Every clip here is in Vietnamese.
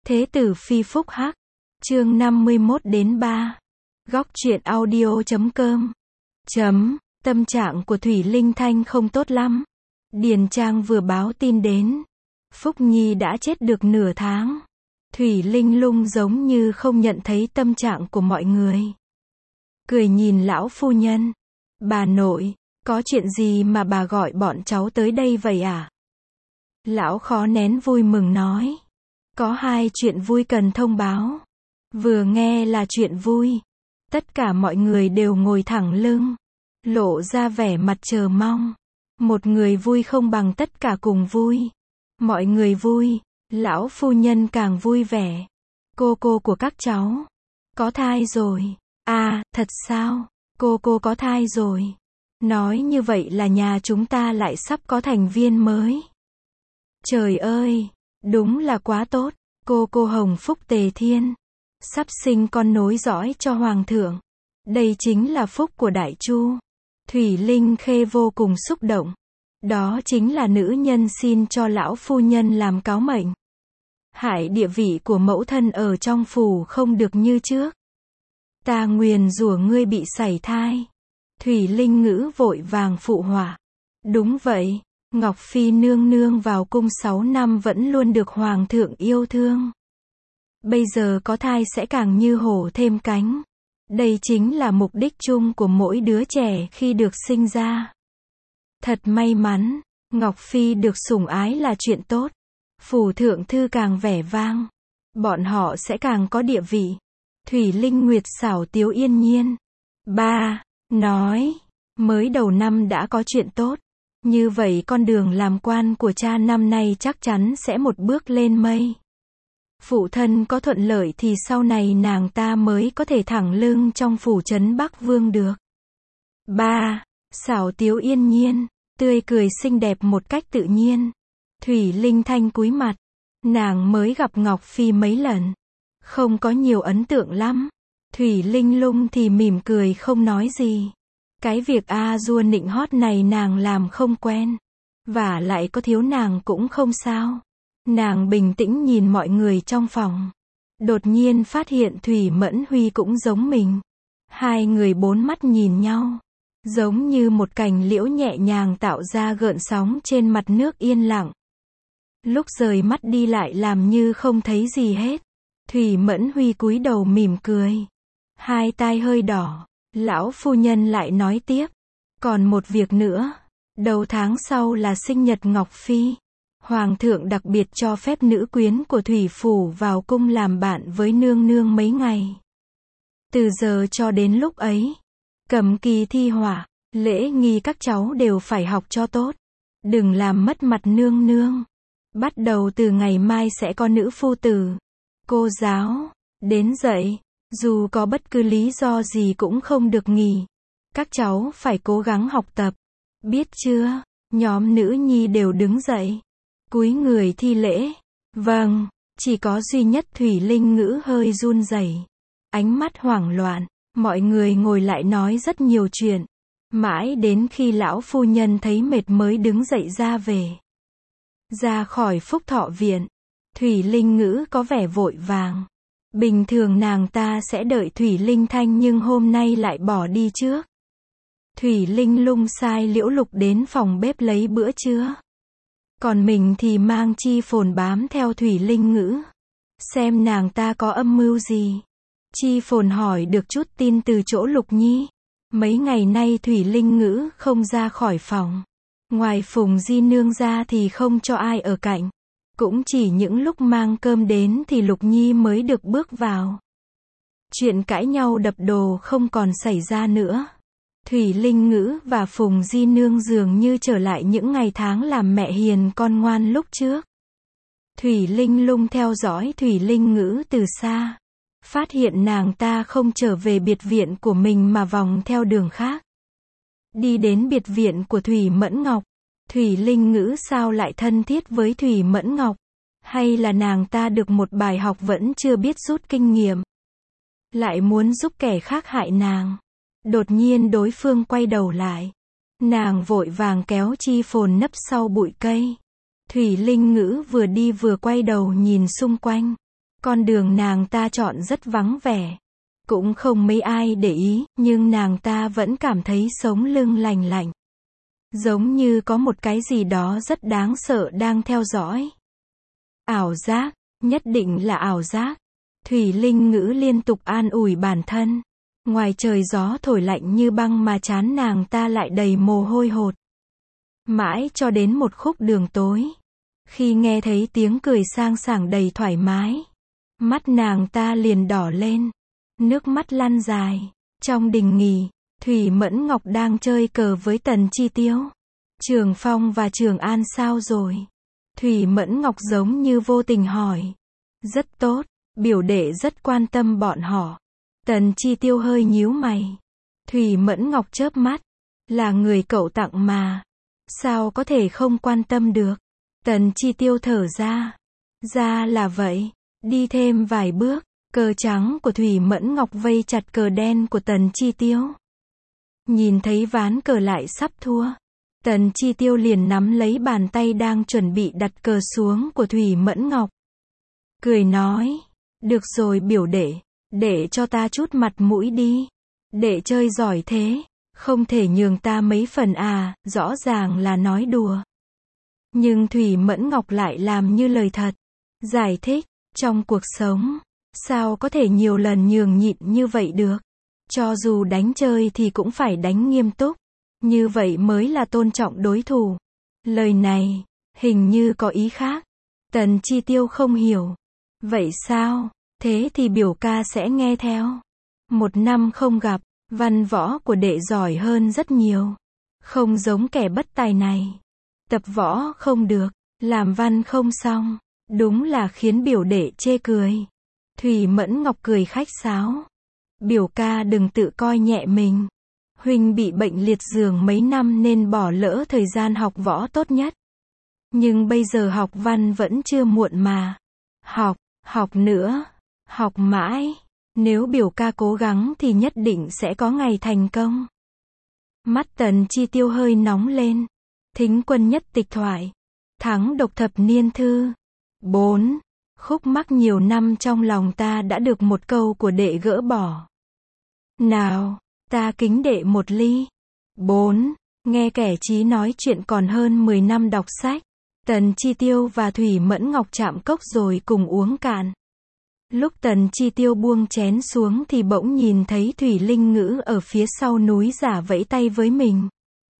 Thế tử phi phúc hắc. Chương 51-3. Góc truyện audio.com. Tâm trạng của Thủy Linh Thanh không tốt lắm. Điền Trang vừa báo tin đến. Phúc Nhi đã chết được nửa tháng. Thủy Linh Lung giống như không nhận thấy tâm trạng của mọi người. Cười nhìn lão phu nhân. Bà nội, có chuyện gì mà bà gọi bọn cháu tới đây vậy à? Lão khó nén vui mừng nói. Có hai chuyện vui cần thông báo. Vừa nghe là chuyện vui, tất cả mọi người đều ngồi thẳng lưng, lộ ra vẻ mặt chờ mong. Một người vui không bằng tất cả cùng vui. Mọi người vui, lão phu nhân càng vui vẻ. Cô của các cháu có thai rồi. À, thật sao? Cô có thai rồi. Nói như vậy là nhà chúng ta lại sắp có thành viên mới. Trời ơi, đúng là quá tốt. Cô hồng phúc tề thiên, sắp sinh con nối dõi cho hoàng thượng. Đây chính là phúc của Đại Chu. Thủy Linh Khê vô cùng xúc động. Đó chính là nữ nhân xin cho lão phu nhân làm cáo mệnh. Hại địa vị của mẫu thân ở trong phủ không được như trước. Ta nguyền rủa ngươi bị sảy thai. Thủy Linh Ngữ vội vàng phụ họa. Đúng vậy, Ngọc Phi nương nương vào cung 6 năm vẫn luôn được hoàng thượng yêu thương. Bây giờ có thai sẽ càng như hổ thêm cánh. Đây chính là mục đích chung của mỗi đứa trẻ khi được sinh ra. Thật may mắn, Ngọc Phi được sủng ái là chuyện tốt. Phủ thượng thư càng vẻ vang, bọn họ sẽ càng có địa vị. Thủy Linh Nguyệt xảo tiếu yên nhiên. Ba, nói, mới đầu năm đã có chuyện tốt. Như vậy con đường làm quan của cha năm nay chắc chắn sẽ một bước lên mây. Phụ thân có thuận lợi thì sau này nàng ta mới có thể thẳng lưng trong phủ trấn Bắc Vương được. Ba, xảo tiếu yên nhiên, tươi cười xinh đẹp một cách tự nhiên. Thủy Linh Thanh cúi mặt. Nàng mới gặp Ngọc Phi mấy lần, không có nhiều ấn tượng lắm. Thủy Linh Lung thì mỉm cười không nói gì. Cái việc A-dua nịnh hót này nàng làm không quen. Và lại có thiếu nàng cũng không sao. Nàng bình tĩnh nhìn mọi người trong phòng. Đột nhiên phát hiện Thủy Mẫn Huy cũng giống mình. Hai người bốn mắt nhìn nhau. Giống như một cành liễu nhẹ nhàng tạo ra gợn sóng trên mặt nước yên lặng. Lúc rời mắt đi lại làm như không thấy gì hết. Thủy Mẫn Huy cúi đầu mỉm cười. Hai tai hơi đỏ. Lão phu nhân lại nói tiếp. Còn một việc nữa. Đầu tháng sau là sinh nhật Ngọc Phi. Hoàng thượng đặc biệt cho phép nữ quyến của Thủy Phủ vào cung làm bạn với nương nương mấy ngày. Từ giờ cho đến lúc ấy, cầm kỳ thi họa, lễ nghi các cháu đều phải học cho tốt. Đừng làm mất mặt nương nương. Bắt đầu từ ngày mai sẽ có nữ phu tử, cô giáo, đến dạy. Dù có bất cứ lý do gì cũng không được nghỉ. Các cháu phải cố gắng học tập. Biết chưa? Nhóm nữ nhi đều đứng dậy. Cúi người thi lễ. Vâng, chỉ có duy nhất Thủy Linh Ngữ hơi run rẩy. Ánh mắt hoảng loạn. Mọi người ngồi lại nói rất nhiều chuyện. Mãi đến khi lão phu nhân thấy mệt mới đứng dậy ra về. Ra khỏi Phúc Thọ Viện. Thủy Linh Ngữ có vẻ vội vàng. Bình thường nàng ta sẽ đợi Thủy Linh Thanh nhưng hôm nay lại bỏ đi trước. Thủy Linh Lung sai Liễu Lục đến phòng bếp lấy bữa trưa. Còn mình thì mang Chi Phồn bám theo Thủy Linh Ngữ. Xem nàng ta có âm mưu gì. Chi Phồn hỏi được chút tin từ chỗ Lục Nhi. Mấy ngày nay Thủy Linh Ngữ không ra khỏi phòng. Ngoài Phùng Di Nương ra thì không cho ai ở cạnh. Cũng chỉ những lúc mang cơm đến thì Lục Nhi mới được bước vào. Chuyện cãi nhau đập đồ không còn xảy ra nữa. Thủy Linh Ngữ và Phùng Di Nương dường như trở lại những ngày tháng làm mẹ hiền con ngoan lúc trước. Thủy Linh Lung theo dõi Thủy Linh Ngữ từ xa. Phát hiện nàng ta không trở về biệt viện của mình mà vòng theo đường khác. Đi đến biệt viện của Thủy Mẫn Ngọc. Thủy Linh Ngữ sao lại thân thiết với Thủy Mẫn Ngọc? Hay là nàng ta được một bài học vẫn chưa biết rút kinh nghiệm? Lại muốn giúp kẻ khác hại nàng? Đột nhiên đối phương quay đầu lại. Nàng vội vàng kéo Chi Phồn nấp sau bụi cây. Thủy Linh Ngữ vừa đi vừa quay đầu nhìn xung quanh. Con đường nàng ta chọn rất vắng vẻ. Cũng không mấy ai để ý, nhưng nàng ta vẫn cảm thấy sống lưng lành lạnh. Giống như có một cái gì đó rất đáng sợ đang theo dõi. Ảo giác, nhất định là ảo giác. Thủy Linh Ngữ liên tục an ủi bản thân. Ngoài trời gió thổi lạnh như băng mà trán nàng ta lại đầy mồ hôi hột. Mãi cho đến một khúc đường tối. Khi nghe thấy tiếng cười sang sảng đầy thoải mái. Mắt nàng ta liền đỏ lên. Nước mắt lăn dài. Trong đình nghỉ, Thủy Mẫn Ngọc đang chơi cờ với Tần Chi Tiêu. Trường Phong và Trường An sao rồi? Thủy Mẫn Ngọc giống như vô tình hỏi. Rất tốt, biểu đệ rất quan tâm bọn họ. Tần Chi Tiêu hơi nhíu mày. Thủy Mẫn Ngọc chớp mắt. Là người cậu tặng mà. Sao có thể không quan tâm được? Tần Chi Tiêu thở ra. Ra là vậy. Đi thêm vài bước. Cờ trắng của Thủy Mẫn Ngọc vây chặt cờ đen của Tần Chi Tiêu. Nhìn thấy ván cờ lại sắp thua. Tần Chi Tiêu liền nắm lấy bàn tay đang chuẩn bị đặt cờ xuống của Thủy Mẫn Ngọc. Cười nói. Được rồi biểu đệ. Để cho ta chút mặt mũi đi. Đệ chơi giỏi thế. Không thể nhường ta mấy phần à, rõ ràng là nói đùa. Nhưng Thủy Mẫn Ngọc lại làm như lời thật. Giải thích. Trong cuộc sống. Sao có thể nhiều lần nhường nhịn như vậy được? Cho dù đánh chơi thì cũng phải đánh nghiêm túc. Như vậy mới là tôn trọng đối thủ. Lời này, hình như có ý khác. Tần Chi Tiêu không hiểu. Vậy sao? Thế thì biểu ca sẽ nghe theo. Một năm không gặp, văn võ của đệ giỏi hơn rất nhiều. Không giống kẻ bất tài này. Tập võ không được, làm văn không xong. Đúng là khiến biểu đệ chê cười. Thủy Mẫn Ngọc cười khách sáo. Biểu ca đừng tự coi nhẹ mình. Huynh bị bệnh liệt giường mấy năm nên bỏ lỡ thời gian học võ tốt nhất. Nhưng bây giờ học văn vẫn chưa muộn mà. Học nữa. Học mãi. Nếu biểu ca cố gắng thì nhất định sẽ có ngày thành công. Mắt Tần Chi Tiêu hơi nóng lên. Thính quân nhất tịch thoại. Thắng độc thập niên thư. 4. Khúc mắc nhiều năm trong lòng ta đã được một câu của đệ gỡ bỏ. Nào, ta kính đệ một ly. 4. Nghe kẻ trí nói chuyện còn hơn 10 năm đọc sách. Tần Chi Tiêu và Thủy Mẫn Ngọc chạm cốc rồi cùng uống cạn. Lúc Tần Chi Tiêu buông chén xuống thì bỗng nhìn thấy Thủy Linh Ngữ ở phía sau núi giả vẫy tay với mình.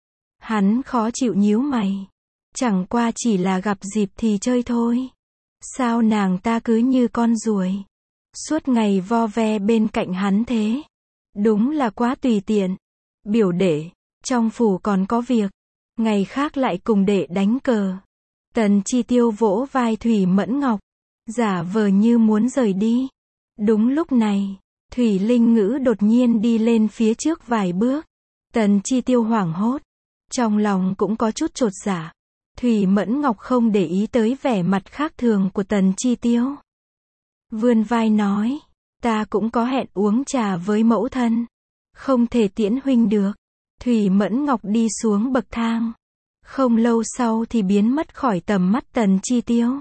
Hắn khó chịu nhíu mày. Chẳng qua chỉ là gặp dịp thì chơi thôi. Sao nàng ta cứ như con ruồi. Suốt ngày vo ve bên cạnh hắn thế. Đúng là quá tùy tiện. Biểu đệ, trong phủ còn có việc. Ngày khác lại cùng đệ đánh cờ. Tần Chi Tiêu vỗ vai Thủy Mẫn Ngọc. Giả vờ như muốn rời đi. Đúng lúc này, Thủy Linh Ngữ đột nhiên đi lên phía trước vài bước. Tần Chi Tiêu hoảng hốt. Trong lòng cũng có chút chột dạ. Thủy Mẫn Ngọc không để ý tới vẻ mặt khác thường của Tần Chi Tiêu. Vươn vai nói. Ta cũng có hẹn uống trà với mẫu thân. Không thể tiễn huynh được. Thủy Mẫn Ngọc đi xuống bậc thang. Không lâu sau thì biến mất khỏi tầm mắt Tần Chi Tiêu.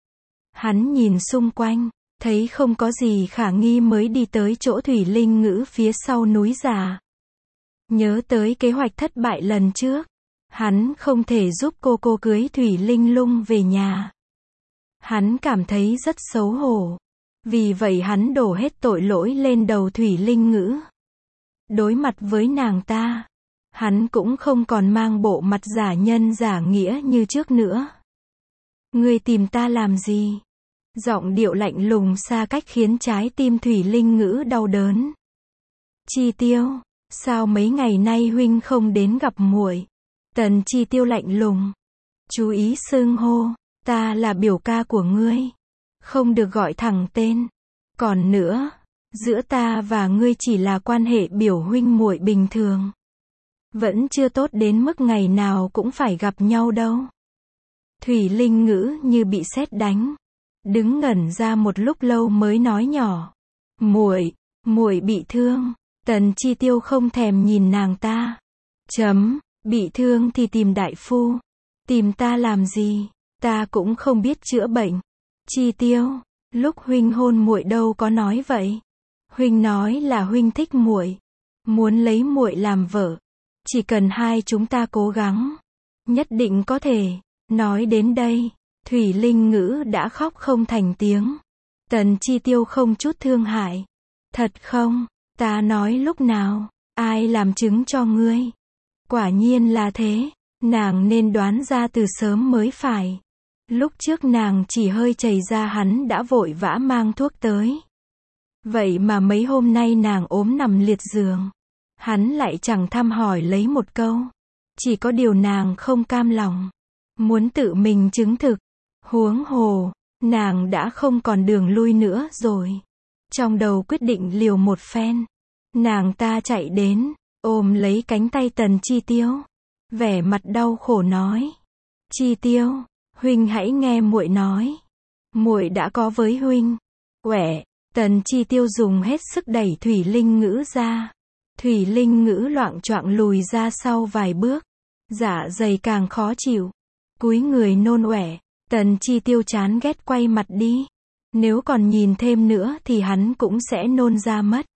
Hắn nhìn xung quanh, thấy không có gì khả nghi mới đi tới chỗ Thủy Linh Ngữ phía sau núi già. Nhớ tới kế hoạch thất bại lần trước. Hắn không thể giúp cô cưới Thủy Linh Lung về nhà. Hắn cảm thấy rất xấu hổ. Vì vậy hắn đổ hết tội lỗi lên đầu Thủy Linh Ngữ. Đối mặt với nàng ta, hắn cũng không còn mang bộ mặt giả nhân giả nghĩa như trước nữa. Ngươi tìm ta làm gì? Giọng điệu lạnh lùng xa cách khiến trái tim Thủy Linh Ngữ đau đớn. Chi Tiêu, sao mấy ngày nay huynh không đến gặp muội? Tần Chi Tiêu lạnh lùng. Chú ý xưng hô, ta là biểu ca của ngươi. Không được gọi thẳng tên. Còn nữa, giữa ta và ngươi chỉ là quan hệ biểu huynh muội bình thường. Vẫn chưa tốt đến mức ngày nào cũng phải gặp nhau đâu. Thủy Linh Ngữ như bị sét đánh. Đứng ngẩn ra một lúc lâu mới nói nhỏ. Muội bị thương. Tần Chi Tiêu không thèm nhìn nàng ta. Bị thương thì tìm đại phu. Tìm ta làm gì? Ta cũng không biết chữa bệnh. Chi Tiêu, Lúc huynh hôn muội đâu có nói vậy. Huynh nói là huynh thích muội, muốn lấy muội làm vợ. Chỉ cần hai chúng ta cố gắng, nhất định có thể. Nói đến đây, Thủy Linh Ngữ đã khóc không thành tiếng. Tần Chi Tiêu không chút thương hại. Thật không? Ta nói lúc nào? Ai làm chứng cho ngươi? Quả nhiên là thế. Nàng nên đoán ra từ sớm mới phải. Lúc trước nàng chỉ hơi chảy ra hắn đã vội vã mang thuốc tới. Vậy mà mấy hôm nay nàng ốm nằm liệt giường. Hắn lại chẳng thăm hỏi lấy một câu. Chỉ có điều nàng không cam lòng. Muốn tự mình chứng thực. Huống hồ, nàng đã không còn đường lui nữa rồi. Trong đầu quyết định liều một phen. Nàng ta chạy đến, ôm lấy cánh tay Tần Chi Tiêu. Vẻ mặt đau khổ nói. Chi Tiêu, huynh hãy nghe muội nói. Muội đã có với huynh. Quẻ, Tần Chi Tiêu dùng hết sức đẩy Thủy Linh Ngữ ra. Thủy Linh Ngữ loạng choạng lùi ra sau vài bước. Dạ dày càng khó chịu. Cúi người nôn ọe. Tần Chi Tiêu chán ghét quay mặt đi. Nếu còn nhìn thêm nữa thì hắn cũng sẽ nôn ra mất.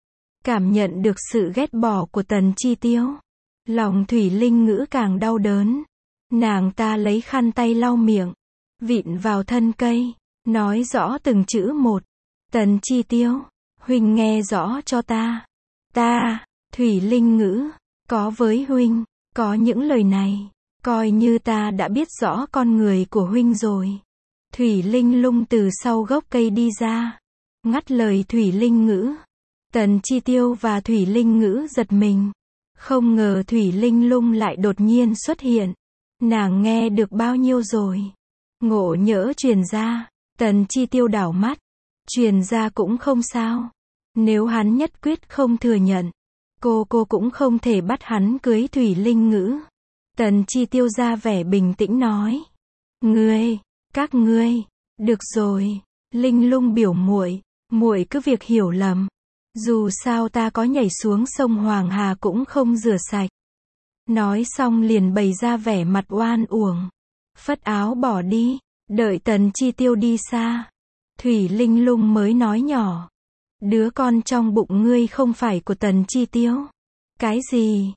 Cảm nhận được sự ghét bỏ của Tần Chi Tiêu. Lòng Thủy Linh Ngữ càng đau đớn. Nàng ta lấy khăn tay lau miệng. Vịn vào thân cây. Nói rõ từng chữ một. Tần Chi Tiêu, huynh nghe rõ cho ta. Ta, Thủy Linh Ngữ, có với huynh, có những lời này. Coi như ta đã biết rõ con người của huynh rồi. Thủy Linh Lung từ sau gốc cây đi ra. Ngắt lời Thủy Linh Ngữ. Tần Chi Tiêu và Thủy Linh Ngữ giật mình. Không ngờ Thủy Linh Lung lại đột nhiên xuất hiện. Nàng nghe được bao nhiêu rồi? Ngộ nhỡ truyền ra. Tần Chi Tiêu đảo mắt. Truyền ra cũng không sao. Nếu hắn nhất quyết không thừa nhận, cô cũng không thể bắt hắn cưới Thủy Linh Ngữ. Tần Chi Tiêu ra vẻ bình tĩnh nói. Các ngươi, được rồi, Linh Lung biểu muội cứ việc hiểu lầm. Dù sao ta có nhảy xuống sông Hoàng Hà cũng không rửa sạch. Nói xong liền bày ra vẻ mặt oan uổng. Phất áo bỏ đi, đợi Tần Chi Tiêu đi xa. Thủy Linh Lung mới nói nhỏ. Đứa con trong bụng ngươi không phải của Tần Chi Tiêu. Cái gì?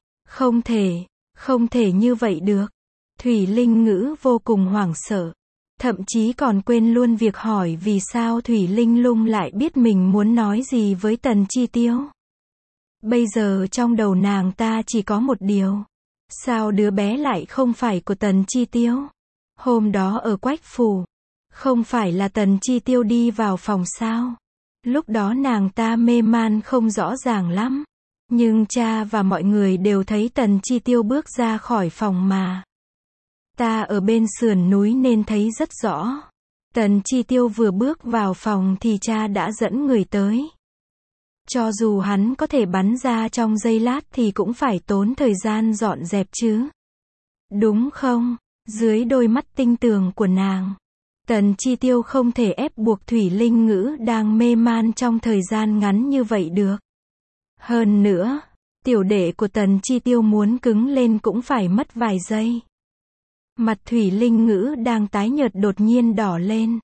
Không thể như vậy được. Thủy Linh Ngữ vô cùng hoảng sợ. Thậm chí còn quên luôn việc hỏi vì sao Thủy Linh Lung lại biết mình muốn nói gì với Tần Chi Tiêu. Bây giờ trong đầu nàng ta chỉ có một điều. Sao đứa bé lại không phải của Tần Chi Tiêu? Hôm đó ở Quách Phủ, không phải là Tần Chi Tiêu đi vào phòng sao? Lúc đó nàng ta mê man không rõ ràng lắm. Nhưng cha và mọi người đều thấy Tần Chi Tiêu bước ra khỏi phòng mà. Ta ở bên sườn núi nên thấy rất rõ. Tần Chi Tiêu vừa bước vào phòng thì cha đã dẫn người tới. Cho dù hắn có thể bắn ra trong giây lát thì cũng phải tốn thời gian dọn dẹp chứ. Đúng không? Dưới đôi mắt tinh tường của nàng, Tần Chi Tiêu không thể ép buộc Thủy Linh Ngữ đang mê man trong thời gian ngắn như vậy được. Hơn nữa, tiểu đệ của Tần Chi Tiêu muốn cứng lên cũng phải mất vài giây. Mặt Thủy Linh Ngữ đang tái nhợt đột nhiên đỏ lên.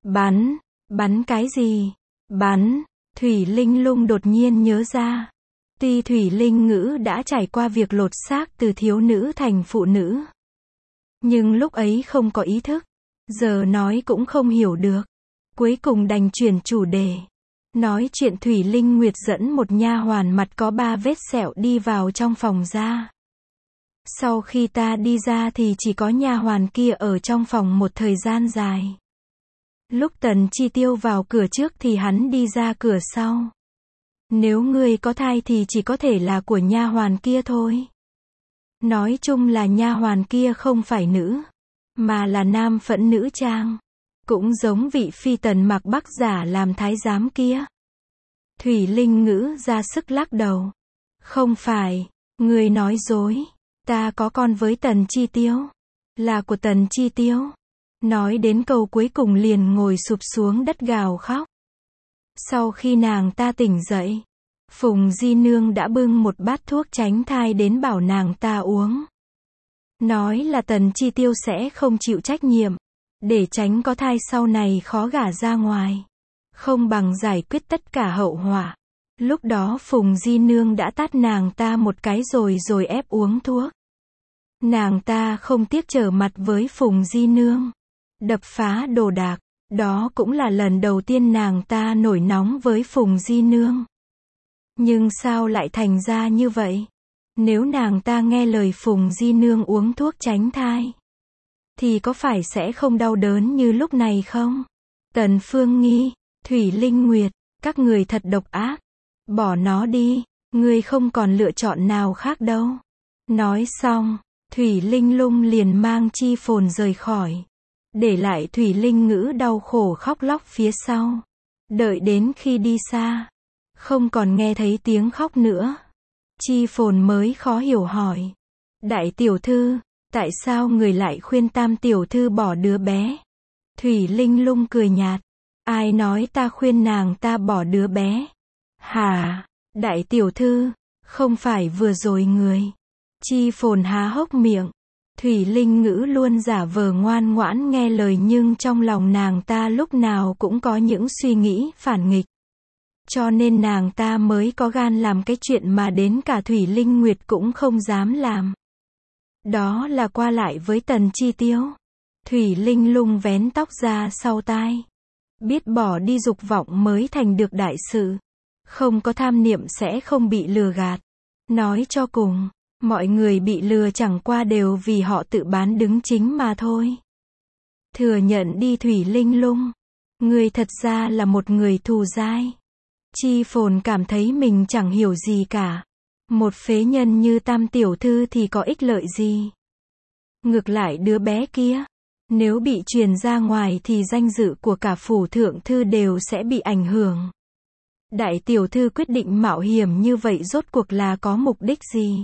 Bắn cái gì? Thủy Linh Lung đột nhiên nhớ ra. Tuy Thủy Linh Ngữ đã trải qua việc lột xác từ thiếu nữ thành phụ nữ, nhưng lúc ấy không có ý thức. Giờ nói cũng không hiểu được. Cuối cùng đành chuyển chủ đề. Nói chuyện Thủy Linh Nguyệt dẫn một nha hoàn mặt có 3 vết sẹo đi vào trong phòng ra. Sau khi ta đi ra thì chỉ có nha hoàn kia ở trong phòng một thời gian dài. Lúc Tần Chi Tiêu vào cửa trước thì hắn đi ra cửa sau. Nếu ngươi có thai thì chỉ có thể là của nha hoàn kia thôi. Nói chung là nha hoàn kia không phải nữ, mà là nam phẫn nữ trang. Cũng giống vị phi tần mặc Bắc giả làm thái giám kia. Thủy Linh Ngữ ra sức lắc đầu. Không phải, ngươi nói dối. Ta có con với Tần Chi Tiêu. Là của Tần Chi Tiêu. Nói đến câu cuối cùng liền ngồi sụp xuống đất gào khóc. Sau khi nàng ta tỉnh dậy, Phùng Di Nương đã bưng một bát thuốc tránh thai đến bảo nàng ta uống. Nói là Tần Chi Tiêu sẽ không chịu trách nhiệm, để tránh có thai sau này khó gả ra ngoài. không bằng giải quyết tất cả hậu họa. Lúc đó Phùng Di Nương đã tát nàng ta một cái rồi ép uống thuốc. Nàng ta không tiếc trở mặt với Phùng Di Nương, đập phá đồ đạc. Đó cũng là lần đầu tiên nàng ta nổi nóng với Phùng Di Nương. Nhưng sao lại thành ra như vậy? Nếu nàng ta nghe lời Phùng Di Nương uống thuốc tránh thai, thì có phải sẽ không đau đớn như lúc này không? Tần Phương Nghi, Thủy Linh Nguyệt, các người thật độc ác. Bỏ nó đi, ngươi không còn lựa chọn nào khác đâu. Nói xong, Thủy Linh Lung liền mang Chi Phồn rời khỏi, để lại Thủy Linh Ngữ đau khổ khóc lóc phía sau. Đợi đến khi đi xa, không còn nghe thấy tiếng khóc nữa, Chi Phồn mới khó hiểu hỏi: Đại tiểu thư, tại sao người lại khuyên Tam tiểu thư bỏ đứa bé? Thủy Linh Lung cười nhạt: Ai nói ta khuyên nàng ta bỏ đứa bé? Hả? Đại tiểu thư, không phải vừa rồi người... Chi Phồn há hốc miệng. Thủy Linh Ngữ luôn giả vờ ngoan ngoãn nghe lời nhưng trong lòng nàng ta lúc nào cũng có những suy nghĩ phản nghịch. Cho nên nàng ta mới có gan làm cái chuyện mà đến cả Thủy Linh Nguyệt cũng không dám làm. Đó là qua lại với Tần Chi Tiêu. Thủy Linh Lung vén tóc ra sau tai. Biết bỏ đi dục vọng mới thành được đại sự. Không có tham niệm sẽ không bị lừa gạt. Nói cho cùng, mọi người bị lừa chẳng qua đều vì họ tự bán đứng chính mà thôi. Thừa nhận đi Thủy Linh Lung, người thật ra là một người thù dai. Chi Phồn cảm thấy mình chẳng hiểu gì cả. Một phế nhân như Tam tiểu thư thì có ích lợi gì? Ngược lại đứa bé kia, nếu bị truyền ra ngoài thì danh dự của cả phủ thượng thư đều sẽ bị ảnh hưởng. Đại tiểu thư quyết định mạo hiểm như vậy rốt cuộc là có mục đích gì?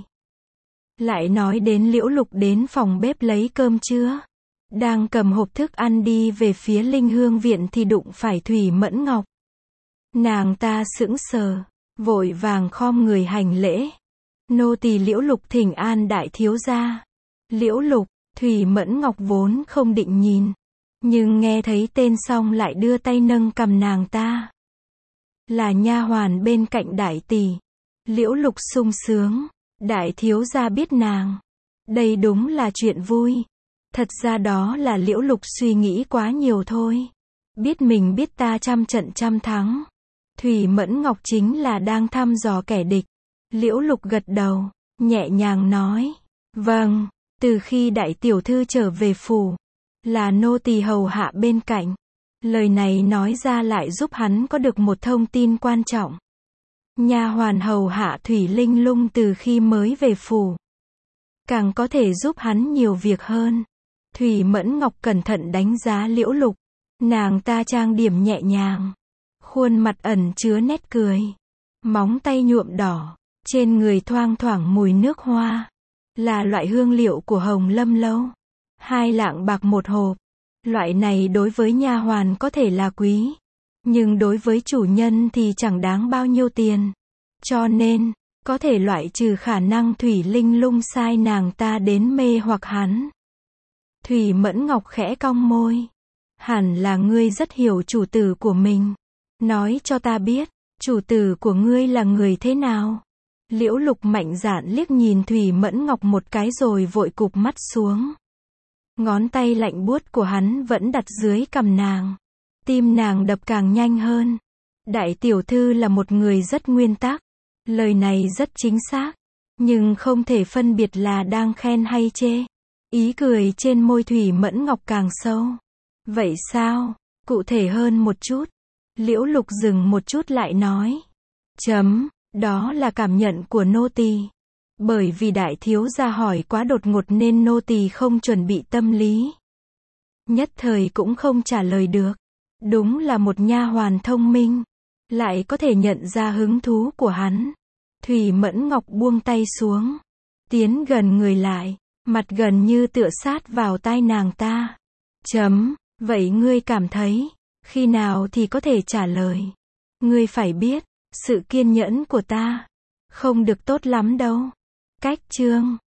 Lại nói đến Liễu Lục đến phòng bếp lấy cơm trưa, đang cầm hộp thức ăn đi về phía Linh Hương viện thì đụng phải Thủy Mẫn Ngọc. Nàng ta sững sờ, vội vàng khom người hành lễ. Nô tỳ Liễu Lục thỉnh an đại thiếu gia. Liễu Lục, Thủy Mẫn Ngọc vốn không định nhìn, nhưng nghe thấy tên xong lại đưa tay nâng cằm nàng ta. Là nha hoàn bên cạnh đại tỷ. Liễu Lục sung sướng, đại thiếu gia biết nàng. Đây đúng là chuyện vui. Thật ra đó là Liễu Lục suy nghĩ quá nhiều thôi. Biết mình biết ta trăm trận trăm thắng. Thủy Mẫn Ngọc chính là đang thăm dò kẻ địch. Liễu Lục gật đầu, nhẹ nhàng nói: Vâng, từ khi đại tiểu thư trở về phủ, là nô tỳ hầu hạ bên cạnh. Lời này nói ra lại giúp hắn có được một thông tin quan trọng. Nha hoàn hầu hạ Thủy Linh Lung từ khi mới về phủ, càng có thể giúp hắn nhiều việc hơn. Thủy Mẫn Ngọc cẩn thận đánh giá Liễu Lục. Nàng ta trang điểm nhẹ nhàng, khuôn mặt ẩn chứa nét cười, móng tay nhuộm đỏ, trên người thoang thoảng mùi nước hoa, là loại hương liệu của Hồng Lâm Lâu. 2 lạng bạc một hộp. Loại này đối với nha hoàn có thể là quý, nhưng đối với chủ nhân thì chẳng đáng bao nhiêu tiền. Cho nên, có thể loại trừ khả năng Thủy Linh Lung sai nàng ta đến mê hoặc hắn. Thủy Mẫn Ngọc khẽ cong môi. Hẳn là ngươi rất hiểu chủ tử của mình. Nói cho ta biết, chủ tử của ngươi là người thế nào? Liễu Lục mạnh dạn liếc nhìn Thủy Mẫn Ngọc một cái rồi vội cụp mắt xuống. Ngón tay lạnh buốt của hắn vẫn đặt dưới cằm nàng. Tim nàng đập càng nhanh hơn. Đại tiểu thư là một người rất nguyên tắc. Lời này rất chính xác. Nhưng không thể phân biệt là đang khen hay chê. Ý cười trên môi Thủy Mẫn Ngọc càng sâu. Vậy sao? Cụ thể hơn một chút. Liễu Lục dừng một chút lại nói. Đó là cảm nhận của nô tỳ. Bởi vì đại thiếu gia hỏi quá đột ngột nên nô tỳ không chuẩn bị tâm lý. Nhất thời cũng không trả lời được. Đúng là một nha hoàn thông minh. Lại có thể nhận ra hứng thú của hắn. Thủy Mẫn Ngọc buông tay xuống. Tiến gần người lại. Mặt gần như tựa sát vào tai nàng ta. Vậy ngươi cảm thấy, khi nào thì có thể trả lời? Ngươi phải biết, sự kiên nhẫn của ta không được tốt lắm đâu. Cách chương